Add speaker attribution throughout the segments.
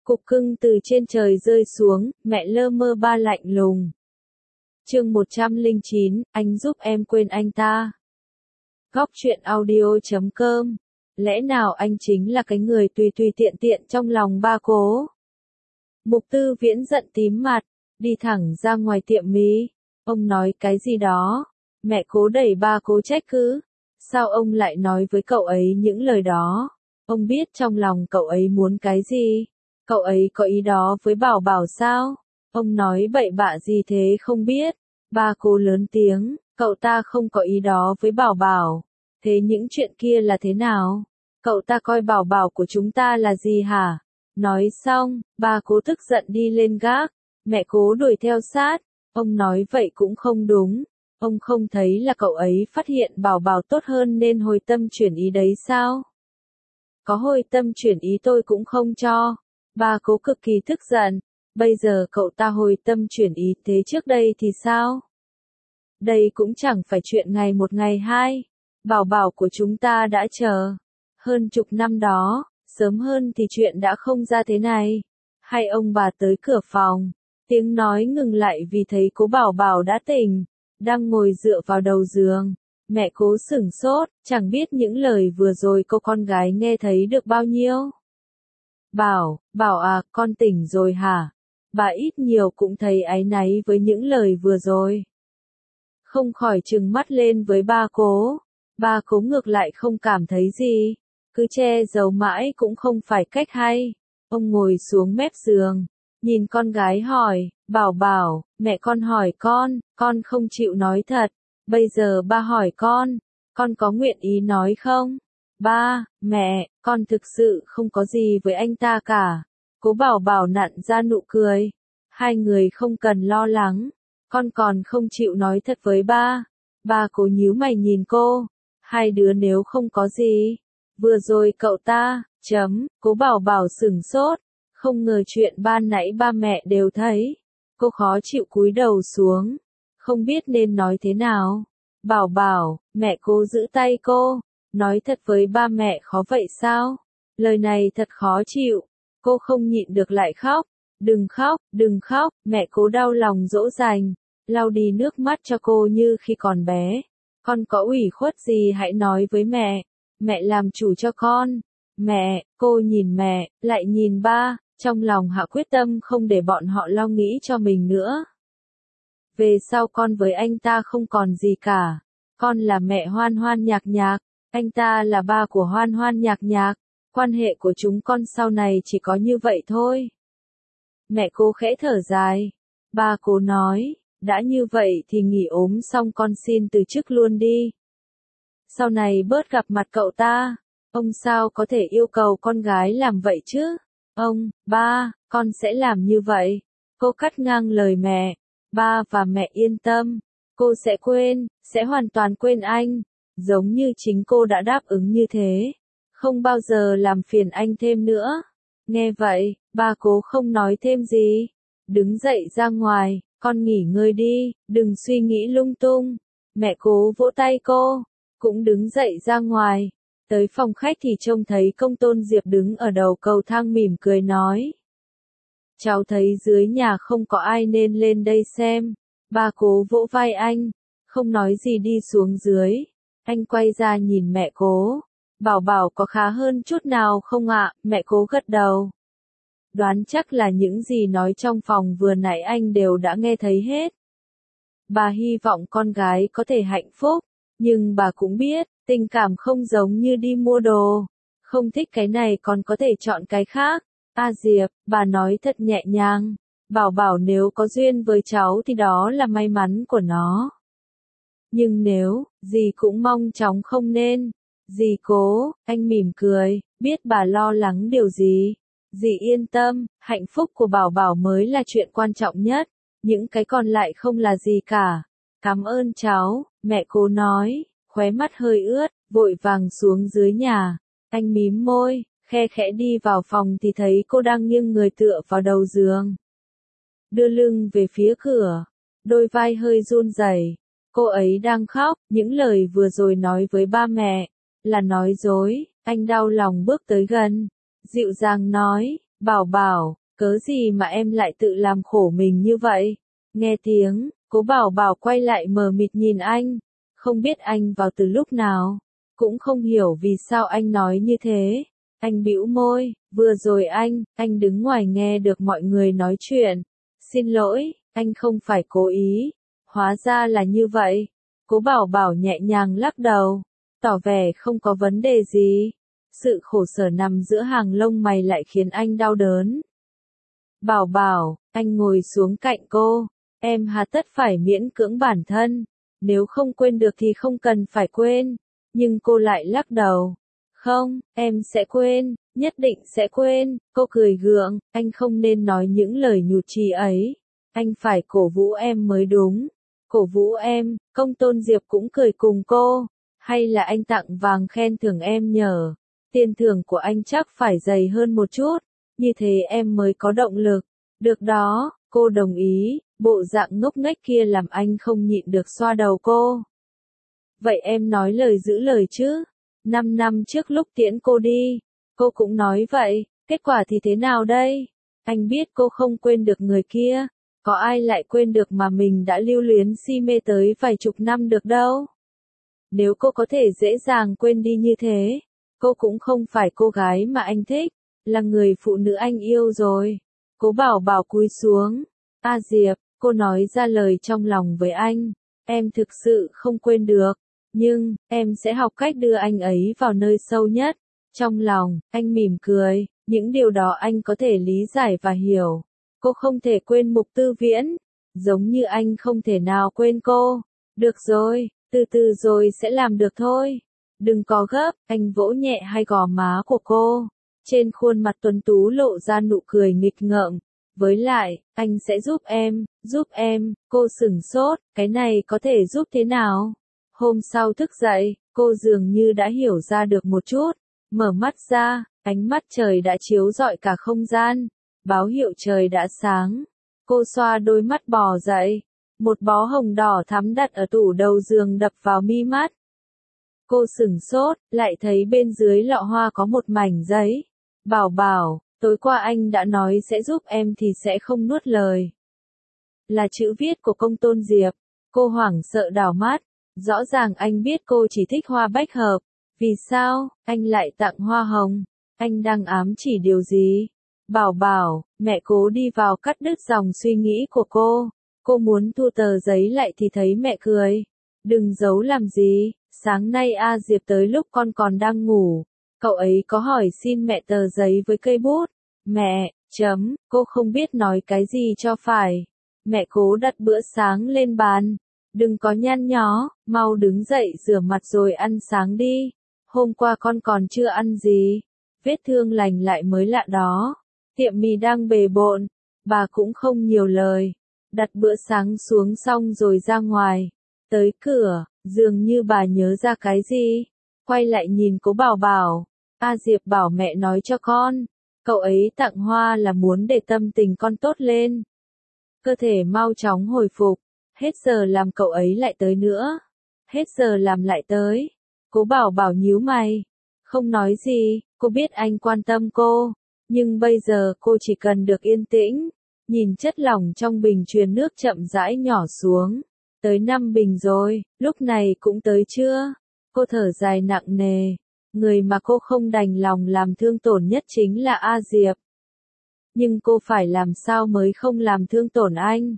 Speaker 1: Cục cưng từ trên trời rơi xuống, mẹ lơ mơ ba lạnh lùng. Chương 109, anh giúp em quên anh ta. Góc truyện audio.com. Lẽ nào anh chính là cái người tùy tùy tiện tiện trong lòng ba cố? Mục Tư Viễn giận tím mặt, đi thẳng ra ngoài tiệm mí. Ông nói cái gì đó? Mẹ cố đẩy ba cố trách cứ. Sao ông lại nói với cậu ấy những lời đó? Ông biết trong lòng cậu ấy muốn cái gì? Cậu ấy có ý đó với Bảo Bảo sao? Ông nói bậy bạ gì thế không biết? Ba cố lớn tiếng, cậu ta không có ý đó với Bảo Bảo. Thế những chuyện kia là thế nào? Cậu ta coi Bảo Bảo của chúng ta là gì hả? Nói xong, ba cố tức giận đi lên gác. Mẹ cố đuổi theo sát. Ông nói vậy cũng không đúng. Ông không thấy là cậu ấy phát hiện Bảo Bảo tốt hơn nên hồi tâm chuyển ý đấy sao? Có hồi tâm chuyển ý tôi cũng không cho. Ba cố cực kỳ tức giận. Bây giờ cậu ta hồi tâm chuyển ý thế trước đây thì sao? Đây cũng chẳng phải chuyện ngày một ngày hai. Bảo Bảo của chúng ta đã chờ hơn chục năm đó, sớm hơn thì chuyện đã không ra thế này. Hay ông bà tới cửa phòng, tiếng nói ngừng lại vì thấy cố Bảo Bảo đã tỉnh, đang ngồi dựa vào đầu giường. Mẹ cố sửng sốt, chẳng biết những lời vừa rồi cô con gái nghe thấy được bao nhiêu. Bảo à, con tỉnh rồi hả? Bà ít nhiều cũng thấy áy náy với những lời vừa rồi. Không khỏi trừng mắt lên với ba cố. Ba cố ngược lại không cảm thấy gì. Cứ che giấu mãi cũng không phải cách hay. Ông ngồi xuống mép giường, nhìn con gái hỏi, Bảo Bảo, mẹ con hỏi con không chịu nói thật. Bây giờ ba hỏi con có nguyện ý nói không? Ba, mẹ, con thực sự không có gì với anh ta cả. Cố Bảo Bảo nặn ra nụ cười. Hai người không cần lo lắng. Con còn không chịu nói thật với ba. Ba cố nhíu mày nhìn cô. Hai đứa nếu không có gì. Vừa rồi cậu ta, Cố Bảo Bảo sửng sốt. Không ngờ chuyện ban nãy ba mẹ đều thấy. Cô khó chịu cúi đầu xuống. Không biết nên nói thế nào. Bảo Bảo, mẹ cố giữ tay cô. Nói thật với ba mẹ khó vậy sao? Lời này thật khó chịu. Cô không nhịn được lại khóc. Đừng khóc, mẹ cố đau lòng dỗ dành. Lau đi nước mắt cho cô như khi còn bé. Con có ủy khuất gì hãy nói với mẹ. Mẹ làm chủ cho con. Mẹ, cô nhìn mẹ, lại nhìn ba, trong lòng hạ quyết tâm không để bọn họ lo nghĩ cho mình nữa. Về sau con với anh ta không còn gì cả. Con là mẹ Hoan Hoan Nhạc Nhạc, anh ta là ba của Hoan Hoan Nhạc Nhạc. Quan hệ của chúng con sau này chỉ có như vậy thôi. Mẹ cố khẽ thở dài. Ba cố nói, đã như vậy thì nghỉ ốm xong con xin từ chức luôn đi. Sau này bớt gặp mặt cậu ta. Ông sao có thể yêu cầu con gái làm vậy chứ? Ba, con sẽ làm như vậy. Cô cắt ngang lời mẹ. Ba và mẹ yên tâm. Cô sẽ quên, sẽ hoàn toàn quên anh. Giống như chính cô đã đáp ứng như thế. Không bao giờ làm phiền anh thêm nữa. Nghe vậy, ba cố không nói thêm gì. Đứng dậy ra ngoài, con nghỉ ngơi đi, đừng suy nghĩ lung tung. Mẹ cố vỗ tay cô, cũng đứng dậy ra ngoài. Tới phòng khách thì trông thấy Công Tôn Diệp đứng ở đầu cầu thang mỉm cười nói. Cháu thấy dưới nhà không có ai nên lên đây xem. Ba cố vỗ vai anh, không nói gì đi xuống dưới. Anh quay ra nhìn mẹ cố. Bảo Bảo có khá hơn chút nào không ạ? Mẹ cố gật đầu. Đoán chắc là những gì nói trong phòng vừa nãy anh đều đã nghe thấy hết. Bà hy vọng con gái có thể hạnh phúc, nhưng bà cũng biết, tình cảm không giống như đi mua đồ. Không thích cái này còn có thể chọn cái khác. Diệp, bà nói thật nhẹ nhàng. Bảo Bảo nếu có duyên với cháu thì đó là may mắn của nó. Nhưng nếu, dì cũng mong chóng không nên. Dì cố, anh mỉm cười, biết bà lo lắng điều gì. Dì yên tâm, hạnh phúc của Bảo Bảo mới là chuyện quan trọng nhất. Những cái còn lại không là gì cả. Cảm ơn cháu, mẹ cố nói, khóe mắt hơi ướt, vội vàng xuống dưới nhà. Anh mím môi, khe khẽ đi vào phòng thì thấy cô đang nghiêng người tựa vào đầu giường. Đưa lưng về phía cửa, đôi vai hơi run rẩy. Cô ấy đang khóc, những lời vừa rồi nói với ba mẹ, là nói dối. Anh đau lòng bước tới gần, dịu dàng nói, Bảo Bảo, cớ gì mà em lại tự làm khổ mình như vậy? Nghe tiếng, Cố Bảo Bảo quay lại mờ mịt nhìn anh, không biết anh vào từ lúc nào, cũng không hiểu vì sao anh nói như thế. Anh bĩu môi, vừa rồi anh đứng ngoài nghe được mọi người nói chuyện. Xin lỗi, anh không phải cố ý. Hóa ra là như vậy. Cố Bảo Bảo nhẹ nhàng lắc đầu, tỏ vẻ không có vấn đề gì. Sự khổ sở nằm giữa hàng lông mày lại khiến anh đau đớn. Bảo Bảo, anh ngồi xuống cạnh cô. Em hà tất phải miễn cưỡng bản thân. Nếu không quên được thì không cần phải quên. Nhưng cô lại lắc đầu. Không, em sẽ quên, nhất định sẽ quên. Cô cười gượng, anh không nên nói những lời nhụt chí ấy. Anh phải cổ vũ em mới đúng. Cổ vũ em, Công Tôn Diệp cũng cười cùng cô. Hay là anh tặng vàng khen thưởng em nhờ. Tiền thưởng của anh chắc phải dày hơn một chút. Như thế em mới có động lực. Được đó, cô đồng ý. Bộ dạng ngốc nghếch kia làm anh không nhịn được xoa đầu cô. Vậy em nói lời giữ lời chứ? 5 năm trước lúc tiễn cô đi, cô cũng nói vậy, kết quả thì thế nào đây? Anh biết cô không quên được người kia, có ai lại quên được mà mình đã lưu luyến si mê tới vài chục năm được đâu. Nếu cô có thể dễ dàng quên đi như thế, cô cũng không phải cô gái mà anh thích, là người phụ nữ anh yêu rồi. Cố Bảo Bảo cúi xuống. A Diệp, cô nói ra lời trong lòng với anh, em thực sự không quên được. Nhưng, em sẽ học cách đưa anh ấy vào nơi sâu nhất. Trong lòng, anh mỉm cười, những điều đó anh có thể lý giải và hiểu. Cô không thể quên Mục Tư Viễn, giống như anh không thể nào quên cô. Được rồi, từ từ rồi sẽ làm được thôi. Đừng có gấp, anh vỗ nhẹ hai gò má của cô. Trên khuôn mặt tuấn tú lộ ra nụ cười nghịch ngợm. Với lại, anh sẽ giúp em, cô sửng sốt, cái này có thể giúp thế nào? Hôm sau thức dậy, cô dường như đã hiểu ra được một chút. Mở mắt ra, ánh mắt trời đã chiếu rọi cả không gian. Báo hiệu trời đã sáng. Cô xoa đôi mắt bò dậy. Một bó hồng đỏ thắm đặt ở tủ đầu giường đập vào mi mắt. Cô sửng sốt, lại thấy bên dưới lọ hoa có một mảnh giấy. Bảo Bảo, tối qua anh đã nói sẽ giúp em thì sẽ không nuốt lời. Là chữ viết của Công Tôn Diệp. Cô hoảng sợ đảo mắt. Rõ ràng anh biết cô chỉ thích hoa bách hợp. Vì sao, anh lại tặng hoa hồng? Anh đang ám chỉ điều gì? Bảo Bảo, mẹ Cố đi vào cắt đứt dòng suy nghĩ của cô. Cô muốn thu tờ giấy lại thì thấy mẹ cười. Đừng giấu làm gì, sáng nay A Diệp tới lúc con còn đang ngủ. Cậu ấy có hỏi xin mẹ tờ giấy với cây bút. Mẹ, cô không biết nói cái gì cho phải. Mẹ Cố đặt bữa sáng lên bàn. Đừng có nhăn nhó, mau đứng dậy rửa mặt rồi ăn sáng đi. Hôm qua con còn chưa ăn gì. Vết thương lành lại mới lạ đó. Tiệm mì đang bề bộn. Bà cũng không nhiều lời. Đặt bữa sáng xuống xong rồi ra ngoài. Tới cửa, dường như bà nhớ ra cái gì. Quay lại nhìn Cố Bảo Bảo. A Diệp bảo mẹ nói cho con. Cậu ấy tặng hoa là muốn để tâm tình con tốt lên. Cơ thể mau chóng hồi phục. Hết giờ làm cậu ấy lại tới nữa. Hết giờ làm lại tới. Cố Bảo Bảo nhíu mày. Không nói gì, cô biết anh quan tâm cô. Nhưng bây giờ cô chỉ cần được yên tĩnh. Nhìn chất lỏng trong bình truyền nước chậm rãi nhỏ xuống. Tới 5 bình rồi, lúc này cũng tới chưa? Cô thở dài nặng nề. Người mà cô không đành lòng làm thương tổn nhất chính là A Diệp. Nhưng cô phải làm sao mới không làm thương tổn anh?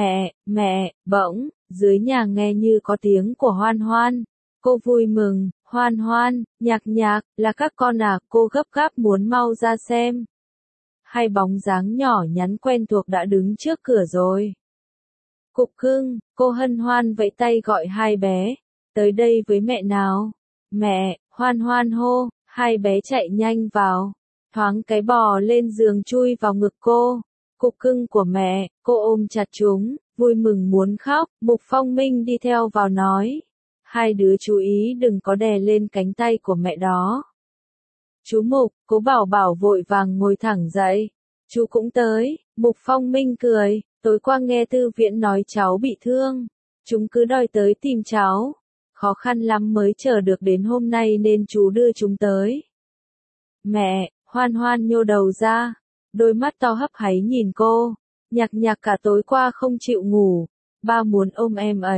Speaker 1: Mẹ, bỗng, dưới nhà nghe như có tiếng của Hoan Hoan. Cô vui mừng, Hoan Hoan, nhạc, là các con à, cô gấp gáp muốn mau ra xem. Hai bóng dáng nhỏ nhắn quen thuộc đã đứng trước cửa rồi. Cục cưng, cô hân hoan vẫy tay gọi hai bé. Tới đây với mẹ nào. Mẹ, Hoan Hoan hô, hai bé chạy nhanh vào. Thoáng cái bò lên giường chui vào ngực cô. Cục cưng của mẹ, cô ôm chặt chúng, vui mừng muốn khóc. Mục Phong Minh đi theo vào nói. Hai đứa chú ý đừng có đè lên cánh tay của mẹ đó. Chú Mục, Cố Bảo Bảo vội vàng ngồi thẳng dậy. Chú cũng tới. Mục Phong Minh cười. Tối qua nghe Tư Viễn nói cháu bị thương. Chúng cứ đòi tới tìm cháu. Khó khăn lắm mới chờ được đến hôm nay nên chú đưa chúng tới. Mẹ, Hoan Hoan nhô đầu ra. đôi mắt to hấp háy nhìn cô. Nhạc Nhạc cả tối qua không chịu ngủ, ba muốn ôm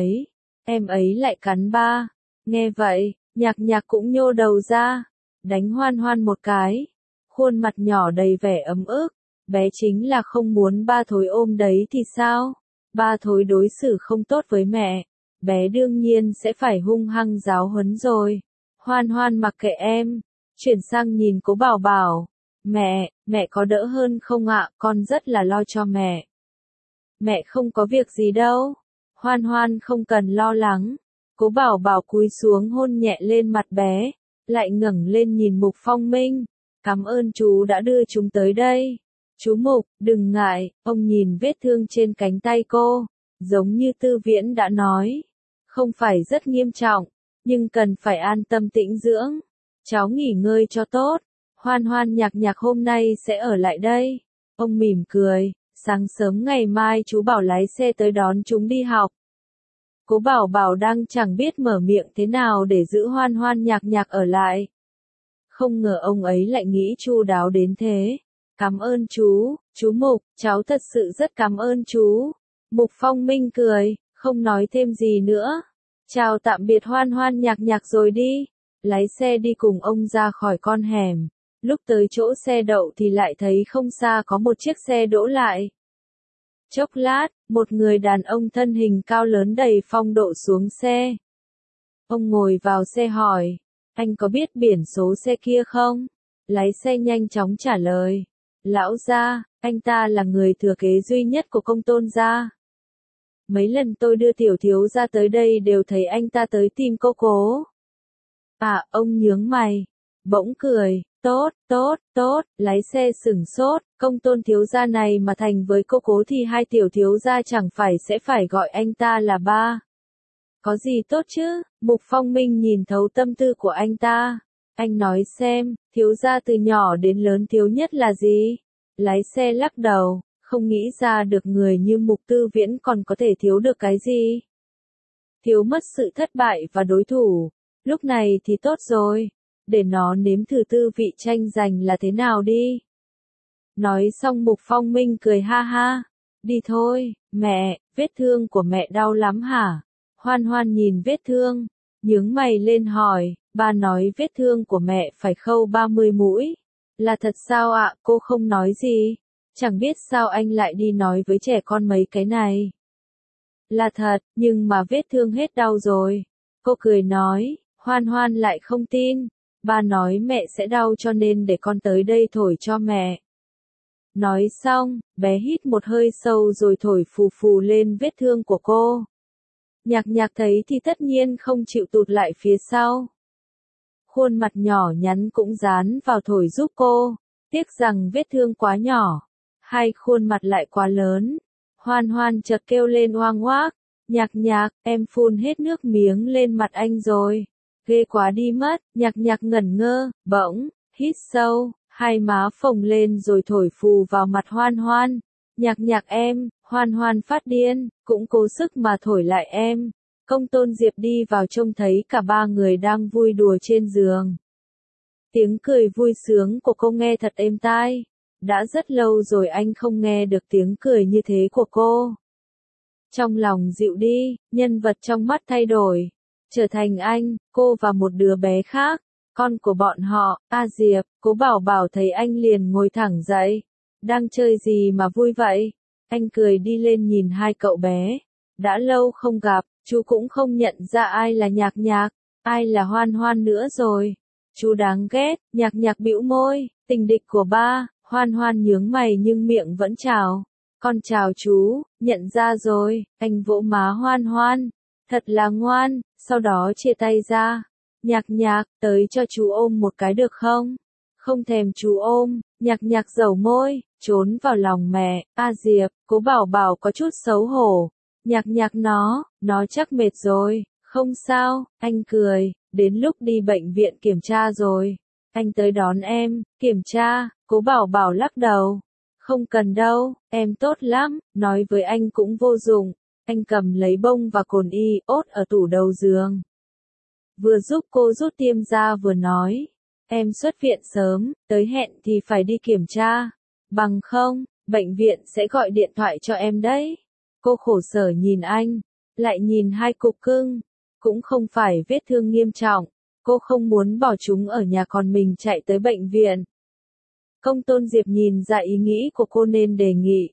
Speaker 1: em ấy lại cắn ba. Nghe vậy, Nhạc Nhạc cũng nhô đầu ra, đánh Hoan Hoan một cái, khuôn mặt nhỏ đầy vẻ ấm ức. Bé chính là không muốn ba Thối ôm đấy thì sao? Ba Thối đối xử không tốt với mẹ, bé đương nhiên sẽ phải hung hăng giáo huấn rồi. Hoan Hoan mặc kệ em, chuyển sang nhìn Cố Bảo Bảo. Mẹ có đỡ hơn không ạ? Con rất là lo cho mẹ. Mẹ không có việc gì đâu. Hoan Hoan không cần lo lắng. Cố Bảo Bảo cúi xuống hôn nhẹ lên mặt bé, lại ngẩng lên nhìn Mục Phong Minh. Cảm ơn chú đã đưa chúng tới đây. Chú Mục, đừng ngại, ông nhìn vết thương trên cánh tay cô, giống như Tư Viễn đã nói. Không phải rất nghiêm trọng, nhưng cần phải an tâm tĩnh dưỡng. Cháu nghỉ ngơi cho tốt. Hoan Hoan Nhạc Nhạc hôm nay sẽ ở lại đây. Ông mỉm cười, sáng sớm ngày mai chú bảo lái xe tới đón chúng đi học. Cố Bảo Bảo đang chẳng biết mở miệng thế nào để giữ Hoan Hoan Nhạc Nhạc ở lại. Không ngờ ông ấy lại nghĩ chu đáo đến thế. Cảm ơn chú Mục, cháu thật sự rất cảm ơn chú. Mục Phong Minh cười, không nói thêm gì nữa. Chào tạm biệt Hoan Hoan Nhạc Nhạc rồi đi. Lái xe đi cùng ông ra khỏi con hẻm. Lúc tới chỗ xe đậu thì lại thấy không xa có một chiếc xe đỗ lại. Chốc lát, một người đàn ông thân hình cao lớn đầy phong độ xuống xe. Ông ngồi vào xe hỏi, anh có biết biển số xe kia không? Lái xe nhanh chóng trả lời, lão gia, anh ta là người thừa kế duy nhất của công Tôn gia. Mấy lần tôi đưa tiểu thiếu gia tới đây đều thấy anh ta tới tìm cô Cố. À, ông nhướng mày, bỗng cười, tốt, lái xe sửng sốt, công Tôn thiếu gia này mà thành với cô Cố thì hai tiểu thiếu gia chẳng phải sẽ phải gọi anh ta là ba. Có gì tốt chứ? Mục Phong Minh nhìn thấu tâm tư của anh ta. Anh nói xem, thiếu gia từ nhỏ đến lớn thiếu nhất là gì? Lái xe lắc đầu, không nghĩ ra được người như Mục Tư Viễn còn có thể thiếu được cái gì. Thiếu mất sự thất bại và đối thủ. Lúc này thì tốt rồi, để nó nếm thử tư vị tranh giành là thế nào đi. Nói xong Mục Phong Minh cười ha ha. Đi thôi, mẹ, vết thương của mẹ đau lắm hả? Hoan Hoan nhìn vết thương, nhướng mày lên hỏi, ba nói vết thương của mẹ phải khâu 30 mũi. Là thật sao ạ? Cô không nói gì. Chẳng biết sao anh lại đi nói với trẻ con mấy cái này. Là thật, nhưng mà vết thương hết đau rồi. Cô cười nói, Hoan Hoan lại không tin. Ba nói mẹ sẽ đau cho nên để con tới đây thổi cho mẹ. Nói xong, bé hít một hơi sâu rồi thổi phù phù lên vết thương của cô. Nhạc Nhạc thấy thì tất nhiên không chịu tụt lại phía sau. Khuôn mặt nhỏ nhắn cũng dán vào thổi giúp cô. Tiếc rằng vết thương quá nhỏ. Hai khuôn mặt lại quá lớn. Hoan Hoan chợt kêu lên oang oác. Nhạc Nhạc, em phun hết nước miếng lên mặt anh rồi. Ghê quá đi mất. Nhạc Nhạc ngẩn ngơ, bỗng, hít sâu, hai má phồng lên rồi thổi phù vào mặt Hoan Hoan. Nhạc Nhạc em, Hoan Hoan phát điên, cũng cố sức mà thổi lại em. Công Tôn Diệp đi vào trông thấy cả ba người đang vui đùa trên giường. Tiếng cười vui sướng của cô nghe thật êm tai. Đã rất lâu rồi anh không nghe được tiếng cười như thế của cô. Trong lòng dịu đi, nhân vật trong mắt thay đổi. Trở thành anh, cô và một đứa bé khác. Con của bọn họ, A Diệp. Cố Bảo Bảo thấy anh liền ngồi thẳng dậy. Đang chơi gì mà vui vậy? Anh cười đi lên nhìn hai cậu bé. Đã lâu không gặp, chú cũng không nhận ra ai là Nhạc Nhạc, ai là Hoan Hoan nữa rồi. Chú đáng ghét. Nhạc Nhạc bĩu môi, tình địch của ba. Hoan Hoan nhướng mày nhưng miệng vẫn chào. Con chào chú, nhận ra rồi. Anh vỗ má Hoan Hoan, thật là ngoan, sau đó chia tay ra. Nhạc Nhạc, tới cho chú ôm một cái được không? Không thèm chú ôm. Nhạc Nhạc dầu môi, trốn vào lòng mẹ. A Diệp. Cố Bảo Bảo có chút xấu hổ. Nhạc Nhạc nó chắc mệt rồi. Không sao, anh cười, đến lúc đi bệnh viện kiểm tra rồi. Anh tới đón em, kiểm tra. Cố Bảo Bảo lắc đầu. Không cần đâu, em tốt lắm, nói với anh cũng vô dụng. Anh cầm lấy bông và cồn iốt ở tủ đầu giường. Vừa giúp cô rút tiêm ra vừa nói. Em xuất viện sớm, tới hẹn thì phải đi kiểm tra. Bằng không, bệnh viện sẽ gọi điện thoại cho em đấy. Cô khổ sở nhìn anh, lại nhìn hai cục cưng. Cũng không phải vết thương nghiêm trọng, cô không muốn bỏ chúng ở nhà còn mình chạy tới bệnh viện. Công Tôn Diệp nhìn ra ý nghĩ của cô nên đề nghị.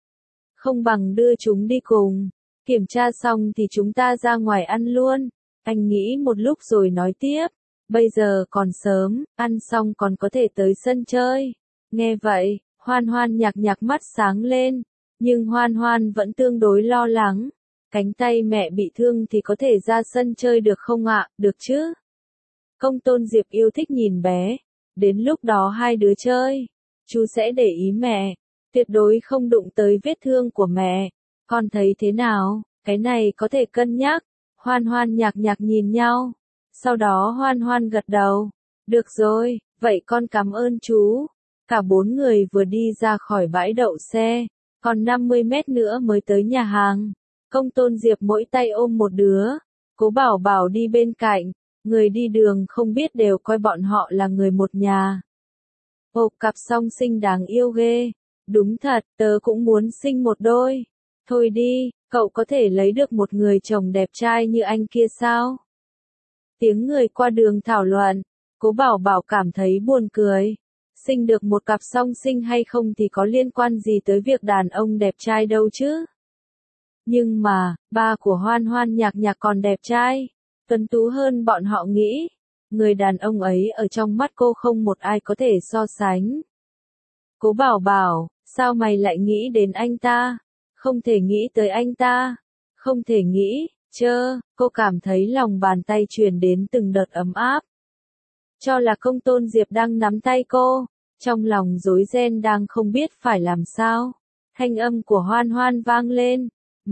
Speaker 1: Không bằng đưa chúng đi cùng, kiểm tra xong thì chúng ta ra ngoài ăn luôn. Anh nghĩ một lúc rồi nói tiếp, bây giờ còn sớm, ăn xong còn có thể tới sân chơi. Nghe vậy, Hoan Hoan nhạc nhạc mắt sáng lên, nhưng Hoan Hoan vẫn tương đối lo lắng. Cánh tay mẹ bị thương thì có thể ra sân chơi được không ạ? Được chứ? Công Tôn Diệp yêu thích nhìn bé. Đến lúc đó hai đứa chơi, chú sẽ để ý mẹ, tuyệt đối không đụng tới vết thương của mẹ. Con thấy thế nào? Cái này có thể cân nhắc. Hoan Hoan nhạc nhạc nhìn nhau. Sau đó Hoan Hoan gật đầu. Được rồi, vậy con cảm ơn chú. Cả bốn người vừa đi ra khỏi bãi đậu xe, còn 50 mét nữa mới tới nhà hàng. Công Tôn Diệp mỗi tay ôm một đứa, Cố Bảo Bảo đi bên cạnh, người đi đường không biết đều coi bọn họ là người một nhà. Ồ, cặp song sinh đáng yêu ghê. Đúng thật, tớ cũng muốn sinh một đôi. Thôi đi, cậu có thể lấy được một người chồng đẹp trai như anh kia sao? Tiếng người qua đường thảo luận, Cố Bảo Bảo cảm thấy buồn cười. Sinh được một cặp song sinh hay không thì có liên quan gì tới việc đàn ông đẹp trai đâu chứ? Nhưng mà, ba của Hoan Hoan nhạc nhạc còn đẹp trai, tuấn tú hơn bọn họ nghĩ. Người đàn ông ấy ở trong mắt cô không một ai có thể so sánh. Cố Bảo Bảo, sao mày lại nghĩ đến anh ta? Không thể nghĩ tới anh ta. Không thể nghĩ, cô cảm thấy lòng bàn tay truyền đến từng đợt ấm áp. Cho là Công Tôn Diệp đang nắm tay cô, trong lòng rối ren đang không biết phải làm sao. Thanh âm của Hoan Hoan vang lên.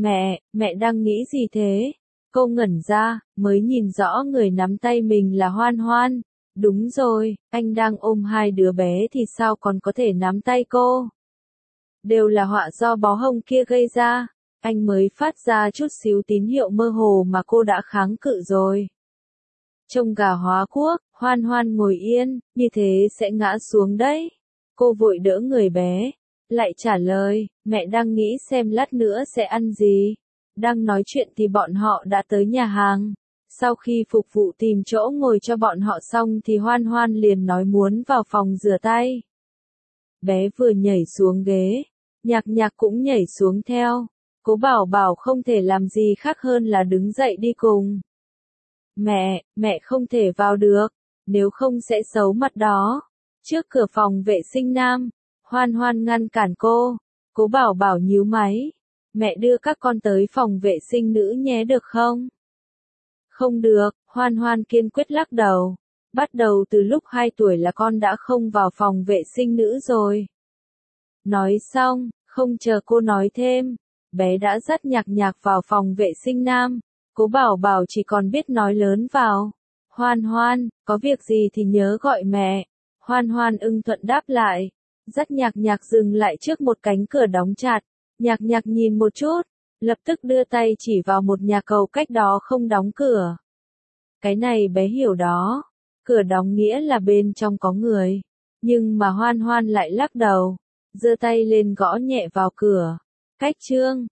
Speaker 1: Mẹ đang nghĩ gì thế? Cô ngẩn ra, mới nhìn rõ người nắm tay mình là Hoan Hoan. Đúng rồi, anh đang ôm hai đứa bé thì sao còn có thể nắm tay cô? Đều là họa do bó hông kia gây ra. Anh mới phát ra chút xíu tín hiệu mơ hồ mà cô đã kháng cự rồi. Trông gà hóa quốc, Hoan Hoan ngồi yên, như thế sẽ ngã xuống đấy. Cô vội đỡ người bé, lại trả lời, mẹ đang nghĩ xem lát nữa sẽ ăn gì. Đang nói chuyện thì bọn họ đã tới nhà hàng. Sau khi phục vụ tìm chỗ ngồi cho bọn họ xong thì Hoan Hoan liền nói muốn vào phòng rửa tay. Bé vừa nhảy xuống ghế, nhạc nhạc cũng nhảy xuống theo. Cố Bảo Bảo không thể làm gì khác hơn là đứng dậy đi cùng. Mẹ không thể vào được, nếu không sẽ xấu mặt đó. Trước cửa phòng vệ sinh nam, Hoan Hoan ngăn cản cô. Cố Bảo Bảo nhíu máy. Mẹ đưa các con tới phòng vệ sinh nữ nhé được không? Không được, Hoan Hoan kiên quyết lắc đầu. Bắt đầu từ lúc 2 tuổi là con đã không vào phòng vệ sinh nữ rồi. Nói xong, không chờ cô nói thêm, bé đã dắt nhạc nhạc vào phòng vệ sinh nam. Cố Bảo Bảo chỉ còn biết nói lớn vào. Hoan Hoan, có việc gì thì nhớ gọi mẹ. Hoan Hoan ưng thuận đáp lại. Dắt nhạc nhạc dừng lại trước một cánh cửa đóng chặt. Nhạc nhạc nhìn một chút, lập tức đưa tay chỉ vào một nhà cầu cách đó không đóng cửa. Cái này bé hiểu đó. Cửa đóng nghĩa là bên trong có người. Nhưng mà Hoan Hoan lại lắc đầu. Giơ tay lên gõ nhẹ vào cửa. Cách chương